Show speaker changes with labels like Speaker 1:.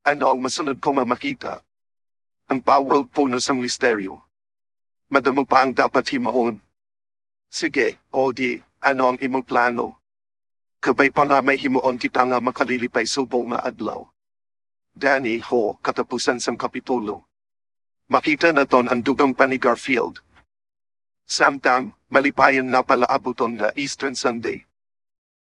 Speaker 1: Ano ang masunod ko makita? Ang power puno sa misteryo. Madamo pa ang dapat himaon. Sige, o di, ano ang imong plano? Kabay pa nga may himuon kita nga makalilipay subong nga adlaw. Danny ho, katapusan sang kapitulo. Makita na ton ang dugang pa ni Garfield. Samtang, malipayan na pala abuton na Eastern Sunday.